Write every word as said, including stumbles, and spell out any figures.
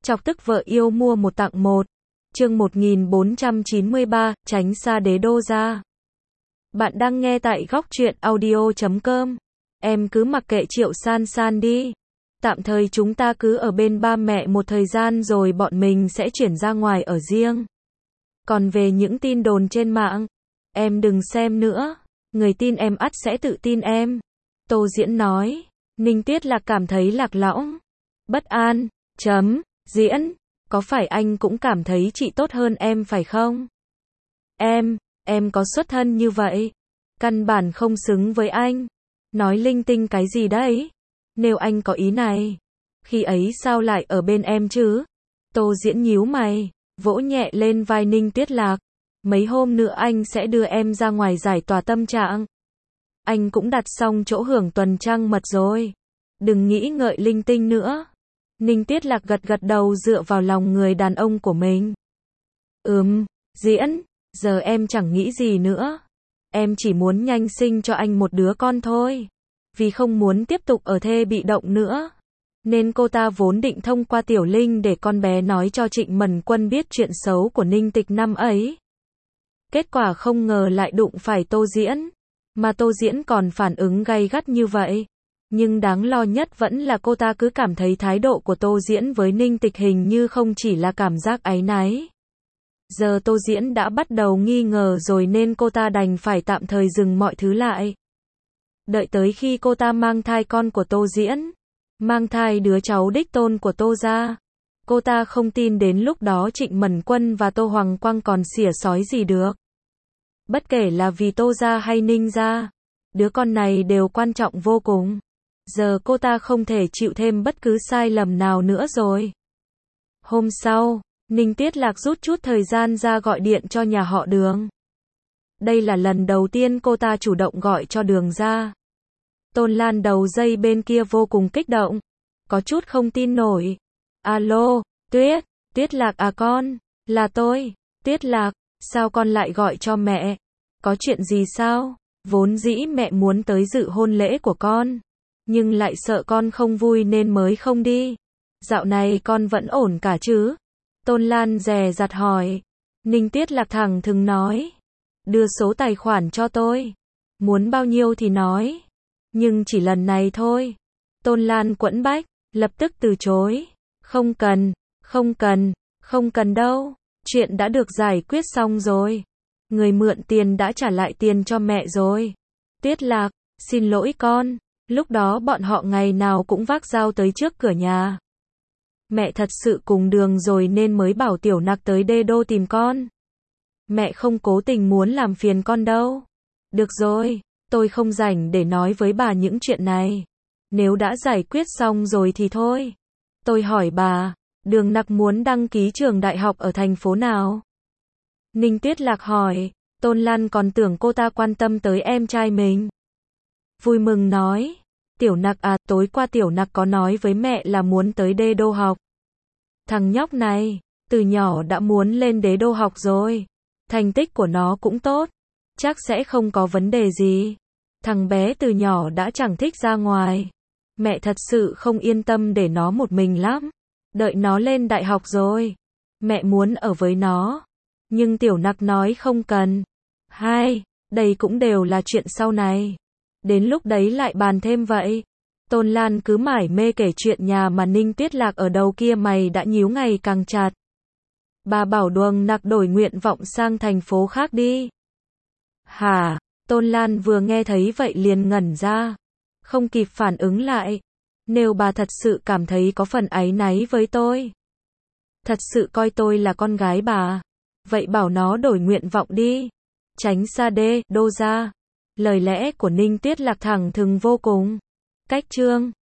Chọc tức vợ yêu mua một tặng một. Chương một nghìn bốn trăm chín mươi ba, tránh xa đế đô ra. Bạn đang nghe tại góc truyện audio chấm com. Em cứ mặc kệ Triệu San San đi. Tạm thời chúng ta cứ ở bên ba mẹ một thời gian rồi bọn mình sẽ chuyển ra ngoài ở riêng. Còn về những tin đồn trên mạng, em đừng xem nữa. Người tin em ắt sẽ tự tin em. Tô Diễn nói. Ninh Tiết Lạc cảm thấy lạc lõng, bất an. Chấm. Diễn, có phải anh cũng cảm thấy chị tốt hơn em phải không? Em, em có xuất thân như vậy, căn bản không xứng với anh. Nói linh tinh cái gì đấy? Nếu anh có ý này, khi ấy sao lại ở bên em chứ? Tô Diễn nhíu mày, vỗ nhẹ lên vai Ninh Tiết Lạc. Mấy hôm nữa anh sẽ đưa em ra ngoài giải tỏa tâm trạng. Anh cũng đặt xong chỗ hưởng tuần trăng mật rồi. Đừng nghĩ ngợi linh tinh nữa. Ninh Tiết Lạc gật gật đầu dựa vào lòng người đàn ông của mình. Ừm, Diễn, giờ em chẳng nghĩ gì nữa. Em chỉ muốn nhanh sinh cho anh một đứa con thôi. Vì không muốn tiếp tục ở thê bị động nữa, nên cô ta vốn định thông qua Tiểu Linh để con bé nói cho Trịnh Mẩn Quân biết chuyện xấu của Ninh Tịch năm ấy. Kết quả không ngờ lại đụng phải Tô Diễn. Mà Tô Diễn còn phản ứng gay gắt như vậy. Nhưng đáng lo nhất vẫn là cô ta cứ cảm thấy thái độ của Tô Diễn với Ninh Tịch hình như không chỉ là cảm giác áy náy. Giờ Tô Diễn đã bắt đầu nghi ngờ rồi nên cô ta đành phải tạm thời dừng mọi thứ lại. Đợi tới khi cô ta mang thai con của Tô Diễn, mang thai đứa cháu đích tôn của Tô gia, cô ta không tin đến lúc đó Trịnh Mẩn Quân và Tô Hoàng Quang còn xỉa xói gì được. Bất kể là vì Tô gia hay Ninh gia, đứa con này đều quan trọng vô cùng. Giờ cô ta không thể chịu thêm bất cứ sai lầm nào nữa rồi. Hôm sau, Ninh Tiết Lạc rút chút thời gian ra gọi điện cho nhà họ Đường. Đây là lần đầu tiên cô ta chủ động gọi cho Đường ra. Tôn Lan đầu dây bên kia vô cùng kích động, có chút không tin nổi. Alo, Tuyết, Tiết Lạc à con, là tôi, Tiết Lạc, sao con lại gọi cho mẹ? Có chuyện gì sao? Vốn dĩ mẹ muốn tới dự hôn lễ của con, nhưng lại sợ con không vui nên mới không đi. Dạo này con vẫn ổn cả chứ? Tôn Lan dè dặt hỏi. Ninh Tiết Lạc thẳng thừng nói. Đưa số tài khoản cho tôi. Muốn bao nhiêu thì nói. Nhưng chỉ lần này thôi. Tôn Lan quẫn bách, lập tức từ chối. Không cần, không cần, không cần đâu. Chuyện đã được giải quyết xong rồi. Người mượn tiền đã trả lại tiền cho mẹ rồi. Tiết Lạc, xin lỗi con. Lúc đó bọn họ ngày nào cũng vác dao tới trước cửa nhà. Mẹ thật sự cùng Đường rồi nên mới bảo Tiểu Nặc tới đê đô tìm con. Mẹ không cố tình muốn làm phiền con đâu. Được rồi, tôi không rảnh để nói với bà những chuyện này. Nếu đã giải quyết xong rồi thì thôi. Tôi hỏi bà, Đường Nặc muốn đăng ký trường đại học ở thành phố nào? Ninh Tiết Lạc hỏi. Tôn Lan còn tưởng cô ta quan tâm tới em trai mình. Vui mừng nói. Tiểu Nặc à, tối qua Tiểu Nặc có nói với mẹ là muốn tới đê đô học. Thằng nhóc này, từ nhỏ đã muốn lên đế đô học rồi. Thành tích của nó cũng tốt. Chắc sẽ không có vấn đề gì. Thằng bé từ nhỏ đã chẳng thích ra ngoài. Mẹ thật sự không yên tâm để nó một mình lắm. Đợi nó lên đại học rồi, mẹ muốn ở với nó. Nhưng Tiểu Nặc nói không cần. Hai, đây cũng đều là chuyện sau này. Đến lúc đấy lại bàn thêm vậy. Tôn Lan cứ mải mê kể chuyện nhà mà Ninh Tiết Lạc ở đầu kia mày đã nhíu ngày càng chặt. Bà bảo Đường Nặc đổi nguyện vọng sang thành phố khác đi. Hả? Tôn Lan vừa nghe thấy vậy liền ngẩn ra. Không kịp phản ứng lại. Nếu bà thật sự cảm thấy có phần áy náy với tôi, thật sự coi tôi là con gái bà, vậy bảo nó đổi nguyện vọng đi. Tránh xa đê đô ra. Lời lẽ của Ninh Tiết Lạc thẳng thừng vô cùng. Cách chương